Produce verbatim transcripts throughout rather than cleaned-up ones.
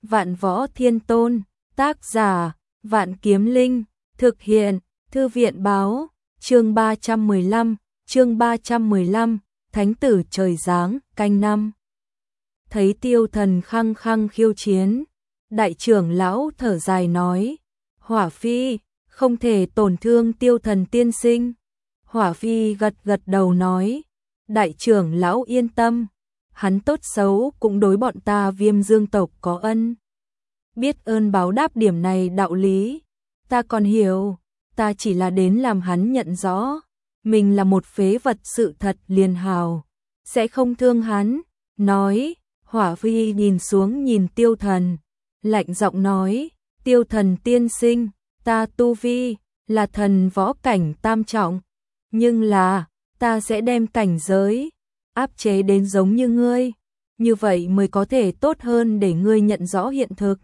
Vạn Võ Thiên Tôn, tác giả, Vạn Kiếm Linh, thực hiện, Thư viện báo, chương ba trăm mười lăm, chương ba trăm mười lăm, Thánh tử trời giáng, canh năm. Thấy Tiêu Thần khăng khăng khiêu chiến, đại trưởng lão thở dài nói, Hỏa Phi, không thể tổn thương Tiêu Thần tiên sinh. Hỏa Phi gật gật đầu nói, đại trưởng lão yên tâm, hắn tốt xấu cũng đối bọn ta Viêm Dương tộc có ân. Biết ơn báo đáp điểm này đạo lý, ta còn hiểu, ta chỉ là đến làm hắn nhận rõ, mình là một phế vật sự thật liền hào, sẽ không thương hắn. Nói, Hỏa Phi nhìn xuống nhìn Tiêu Thần, lạnh giọng nói, Tiêu Thần tiên sinh, ta tu vi là thần võ cảnh tam trọng, nhưng là ta sẽ đem cảnh giới áp chế đến giống như ngươi, như vậy mới có thể tốt hơn để ngươi nhận rõ hiện thực.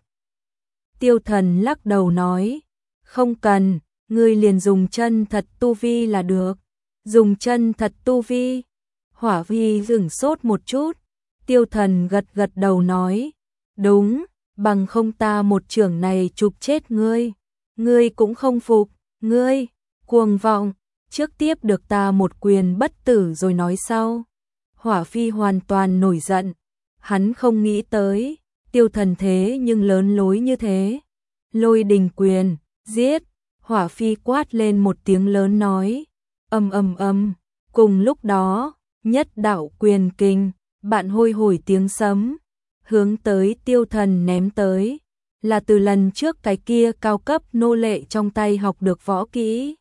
Tiêu Thần lắc đầu nói, không cần, ngươi liền dùng chân thật tu vi là được. Dùng chân thật tu vi. Hỏa Phi dừng sốt một chút, Tiêu Thần gật gật đầu nói, đúng, bằng không ta một trưởng này chụp chết ngươi, ngươi cũng không phục, ngươi, cuồng vọng, trước tiếp được ta một quyền bất tử rồi nói sau. Hỏa Phi hoàn toàn nổi giận, hắn không nghĩ tới, Tiêu Thần thế nhưng lớn lối như thế. Lôi đình quyền, giết, Hỏa Phi quát lên một tiếng lớn nói, ầm ầm ầm, cùng lúc đó, nhất đạo quyền kinh, bạn hôi hổi tiếng sấm, hướng tới Tiêu Thần ném tới, là từ lần trước cái kia cao cấp nô lệ trong tay học được võ kỹ.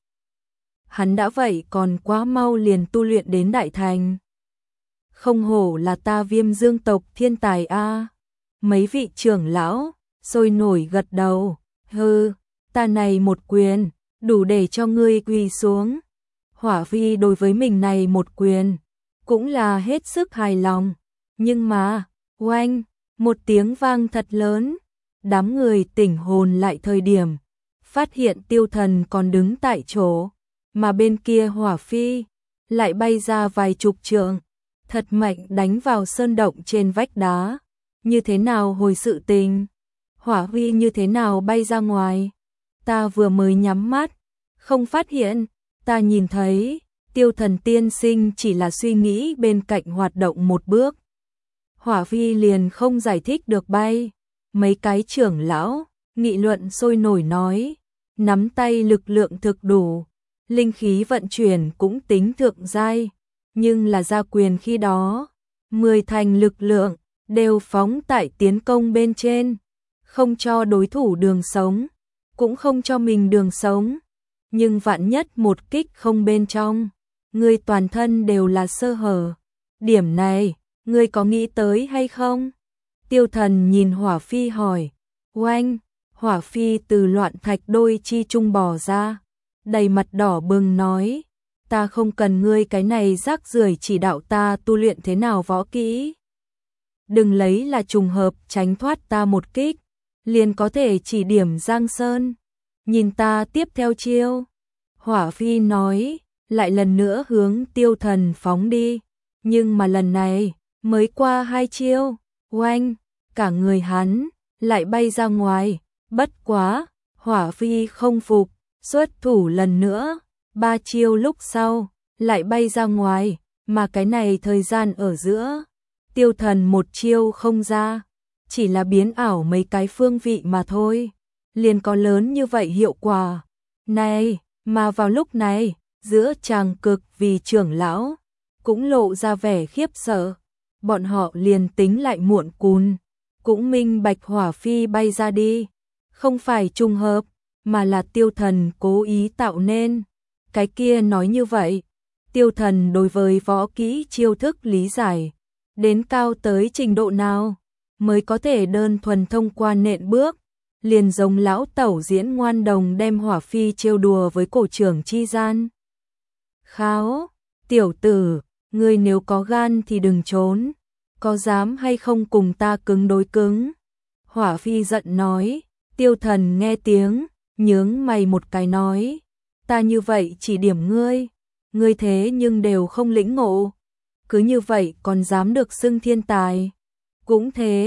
Hắn đã vậy còn quá mau liền tu luyện đến đại thành. Không hổ là ta Viêm Dương tộc thiên tài a. Mấy vị trưởng lão sôi nổi gật đầu, hừ, ta này một quyền, đủ để cho ngươi quỳ xuống. Hỏa Phi đối với mình này một quyền, cũng là hết sức hài lòng, nhưng mà, oanh, một tiếng vang thật lớn, đám người tỉnh hồn lại thời điểm, phát hiện Tiêu Thần còn đứng tại chỗ, mà bên kia Hỏa Phi lại bay ra vài chục trượng, thật mạnh đánh vào sơn động trên vách đá. Như thế nào hồi sự tình? Hỏa Phi như thế nào bay ra ngoài? Ta vừa mới nhắm mắt, không phát hiện, ta nhìn thấy, Tiêu Thần tiên sinh chỉ là suy nghĩ bên cạnh hoạt động một bước. Hỏa Phi liền không giải thích được bay. Mấy cái trưởng lão, nghị luận sôi nổi nói, nắm tay lực lượng thực đủ, linh khí vận chuyển cũng tính thượng giai, nhưng là ra quyền khi đó, mười thành lực lượng đều phóng tại tiến công bên trên, không cho đối thủ đường sống, cũng không cho mình đường sống, nhưng vạn nhất một kích không bên trong, ngươi toàn thân đều là sơ hở. Điểm này, ngươi có nghĩ tới hay không? Tiêu Thần nhìn Hỏa Phi hỏi, oanh, Hỏa Phi từ loạn thạch đôi chi trung bò ra, đầy mặt đỏ bừng nói, ta không cần ngươi cái này rác rưởi chỉ đạo ta tu luyện thế nào võ kỹ. Đừng lấy là trùng hợp tránh thoát ta một kích, liền có thể chỉ điểm Giang Sơn. Nhìn ta tiếp theo chiêu. Hỏa Phi nói, lại lần nữa hướng Tiêu Thần phóng đi, nhưng mà lần này, mới qua hai chiêu, oanh, cả người hắn lại bay ra ngoài, bất quá, Hỏa Phi không phục, xuất thủ lần nữa, ba chiêu lúc sau, lại bay ra ngoài, mà cái này thời gian ở giữa, Tiêu Thần một chiêu không ra, chỉ là biến ảo mấy cái phương vị mà thôi, liền có lớn như vậy hiệu quả. Này, mà vào lúc này, giữa tràng cực vì trưởng lão, cũng lộ ra vẻ khiếp sợ, bọn họ liền tính lại muộn cún, cũng minh bạch Hỏa Phi bay ra đi, không phải trùng hợp, mà là Tiêu Thần cố ý tạo nên. Cái kia nói như vậy, Tiêu Thần đối với võ kỹ chiêu thức lý giải, đến cao tới trình độ nào, mới có thể đơn thuần thông qua nện bước, liền giống lão tẩu diễn ngoan đồng đem Hỏa Phi trêu đùa với cổ trưởng chi gian. Kháo, tiểu tử, ngươi nếu có gan thì đừng trốn, có dám hay không cùng ta cứng đối cứng? Hỏa Phi giận nói. Tiêu Thần nghe tiếng, nhướng mày một cái nói, ta như vậy chỉ điểm ngươi, ngươi thế nhưng đều không lĩnh ngộ, cứ như vậy còn dám được xưng thiên tài. Cũng thế,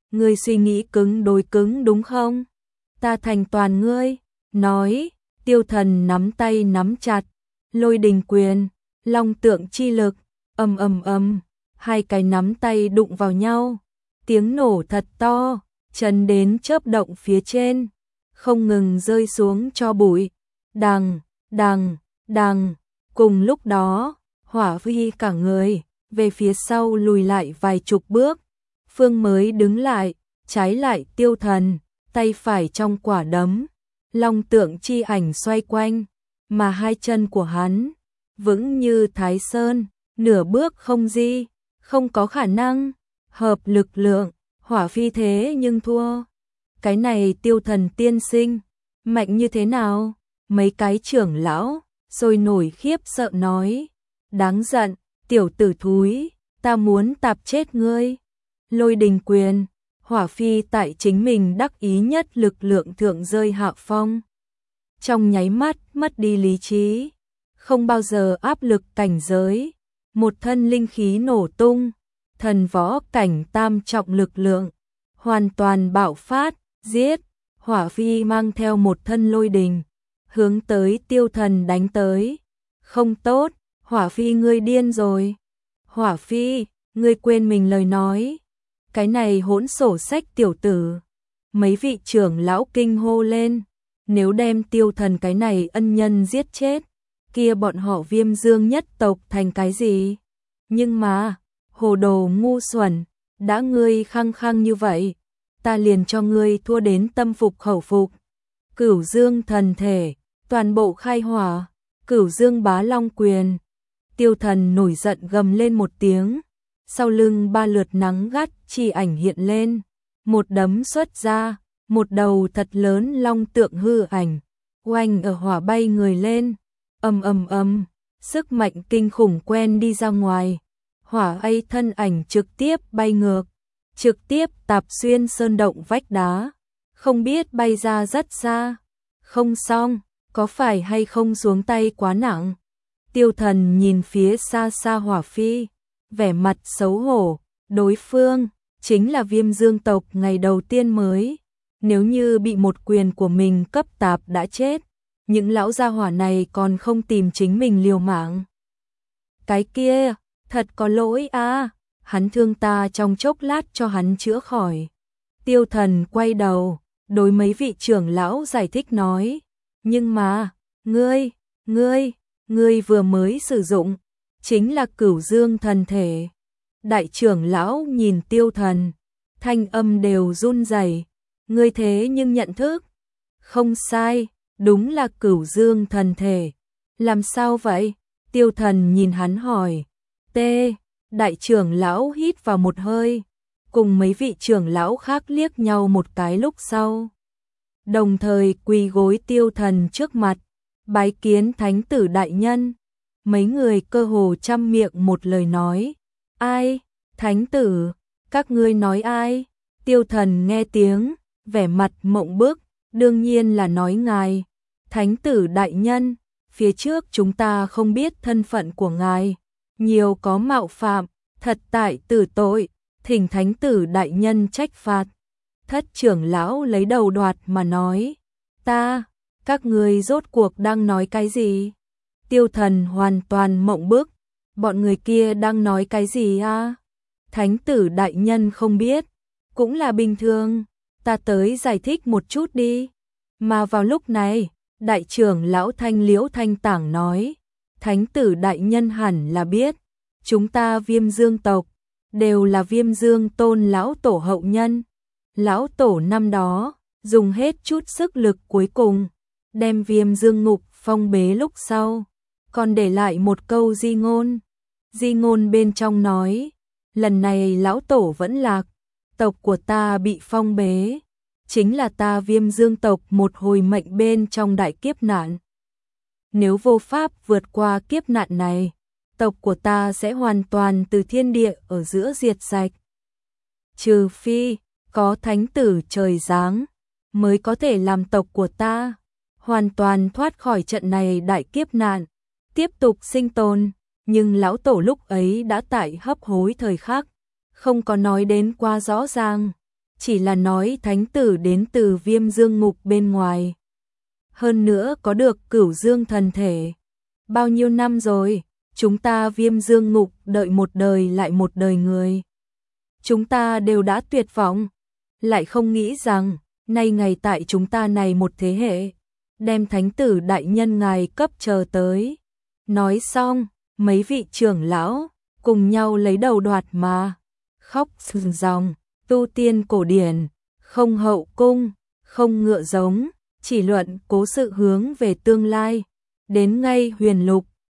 ngươi suy nghĩ cứng đối cứng đúng không? Ta thành toàn ngươi, nói, Tiêu Thần nắm tay nắm chặt, Lôi Đình quyền, Long Tượng chi lực, ầm ầm ầm, hai cái nắm tay đụng vào nhau, tiếng nổ thật to, chấn đến chớp động phía trên, không ngừng rơi xuống cho bụi, đằng, đằng, đằng, cùng lúc đó, Hỏa Phi cả người, về phía sau lùi lại vài chục bước, Phương mới đứng lại, trái lại Tiêu Thần, tay phải trong quả đấm, Long Tượng chi ảnh xoay quanh, mà hai chân của hắn, vững như Thái Sơn, nửa bước không di, không có khả năng, hợp lực lượng, Hỏa Phi thế nhưng thua. Cái này Tiêu Thần tiên sinh, mạnh như thế nào? Mấy cái trưởng lão, sôi nổi khiếp sợ nói, đáng giận, tiểu tử thúi, ta muốn tạp chết ngươi. Lôi Đình quyền, Hỏa Phi tại chính mình đắc ý nhất lực lượng thượng rơi hạ phong. Trong nháy mắt mất đi lý trí, không bao giờ áp lực cảnh giới, một thân linh khí nổ tung, thần võ cảnh tam trọng lực lượng, hoàn toàn bạo phát, giết, Hỏa Phi mang theo một thân lôi đình, hướng tới Tiêu Thần đánh tới. Không tốt, Hỏa Phi ngươi điên rồi. Hỏa Phi, ngươi quên mình lời nói. Cái này hỗn sổ sách tiểu tử. Mấy vị trưởng lão kinh hô lên, nếu đem Tiêu Thần cái này ân nhân giết chết, kia bọn họ Viêm Dương nhất tộc thành cái gì? Nhưng mà, hồ đồ ngu xuẩn, đã ngươi khăng khăng như vậy, ta liền cho ngươi thua đến tâm phục khẩu phục. Cửu Dương thần thể, toàn bộ khai hỏa, Cửu Dương bá long quyền. Tiêu Thần nổi giận gầm lên một tiếng, sau lưng ba lượt nắng gắt chi ảnh hiện lên, một đấm xuất ra, một đầu thật lớn long tượng hư ảnh, oanh ở hỏa bay người lên, ầm ầm ầm, sức mạnh kinh khủng quen đi ra ngoài, hỏa ấy thân ảnh trực tiếp bay ngược, trực tiếp tạp xuyên sơn động vách đá, không biết bay ra rất xa. Không xong, có phải hay không xuống tay quá nặng? Tiêu Thần nhìn phía xa xa Hỏa Phi, vẻ mặt xấu hổ, đối phương chính là Viêm Dương tộc ngày đầu tiên mới, nếu như bị một quyền của mình cấp tạp đã chết, những lão gia hỏa này còn không tìm chính mình liều mạng. Cái kia, thật có lỗi a, à, hắn thương ta trong chốc lát cho hắn chữa khỏi. Tiêu Thần quay đầu, đối mấy vị trưởng lão giải thích nói, nhưng mà, ngươi, ngươi, ngươi vừa mới sử dụng, chính là Cửu Dương thần thể. Đại trưởng lão nhìn Tiêu Thần, thanh âm đều run rẩy, ngươi thế nhưng nhận thức. Không sai, đúng là Cửu Dương thần thể. Làm sao vậy? Tiêu Thần nhìn hắn hỏi. T, đại trưởng lão hít vào một hơi, cùng mấy vị trưởng lão khác liếc nhau một cái lúc sau. Đồng thời quỳ gối Tiêu Thần trước mặt, bái kiến thánh tử đại nhân. Mấy người cơ hồ trăm miệng một lời nói. Ai? Thánh tử? Các ngươi nói ai? Tiêu Thần nghe tiếng, vẻ mặt mộng bức, đương nhiên là nói ngài. Thánh tử đại nhân, phía trước chúng ta không biết thân phận của ngài, nhiều có mạo phạm, thật tại tử tội, thỉnh thánh tử đại nhân trách phạt. Thất trưởng lão lấy đầu đoạt mà nói, ta, các ngươi rốt cuộc đang nói cái gì? Tiêu Thần hoàn toàn mộng bức, bọn người kia đang nói cái gì a? Thánh tử đại nhân không biết, cũng là bình thường, ta tới giải thích một chút đi. Mà vào lúc này, đại trưởng lão Thanh Liễu Thanh Tảng nói, thánh tử đại nhân hẳn là biết, chúng ta Viêm Dương tộc, đều là Viêm Dương tôn lão tổ hậu nhân. Lão tổ năm đó, dùng hết chút sức lực cuối cùng, đem Viêm Dương ngục phong bế lúc sau, còn để lại một câu di ngôn. Di ngôn bên trong nói, lần này lão tổ vẫn lạc, tộc của ta bị phong bế, chính là ta Viêm Dương tộc một hồi mệnh bên trong đại kiếp nạn. Nếu vô pháp vượt qua kiếp nạn này, tộc của ta sẽ hoàn toàn từ thiên địa ở giữa diệt sạch. Trừ phi, có thánh tử trời giáng, mới có thể làm tộc của ta hoàn toàn thoát khỏi trận này đại kiếp nạn, tiếp tục sinh tồn. Nhưng lão tổ lúc ấy đã tại hấp hối thời khắc, không có nói đến quá rõ ràng. chỉ là nói thánh tử đến từ Viêm Dương Ngục bên ngoài. Hơn nữa có được Cửu Dương thần thể. Bao nhiêu năm rồi, chúng ta Viêm Dương Ngục đợi một đời lại một đời người. Chúng ta đều đã tuyệt vọng, lại không nghĩ rằng, nay ngày tại chúng ta này một thế hệ, đem thánh tử đại nhân ngài cấp chờ tới. Nói xong, mấy vị trưởng lão, cùng nhau lấy đầu đoạt mà, khóc sừng ròng, tu tiên cổ điển, không hậu cung, không ngựa giống, chỉ luận cố sự hướng về tương lai. Đến ngay huyền lục,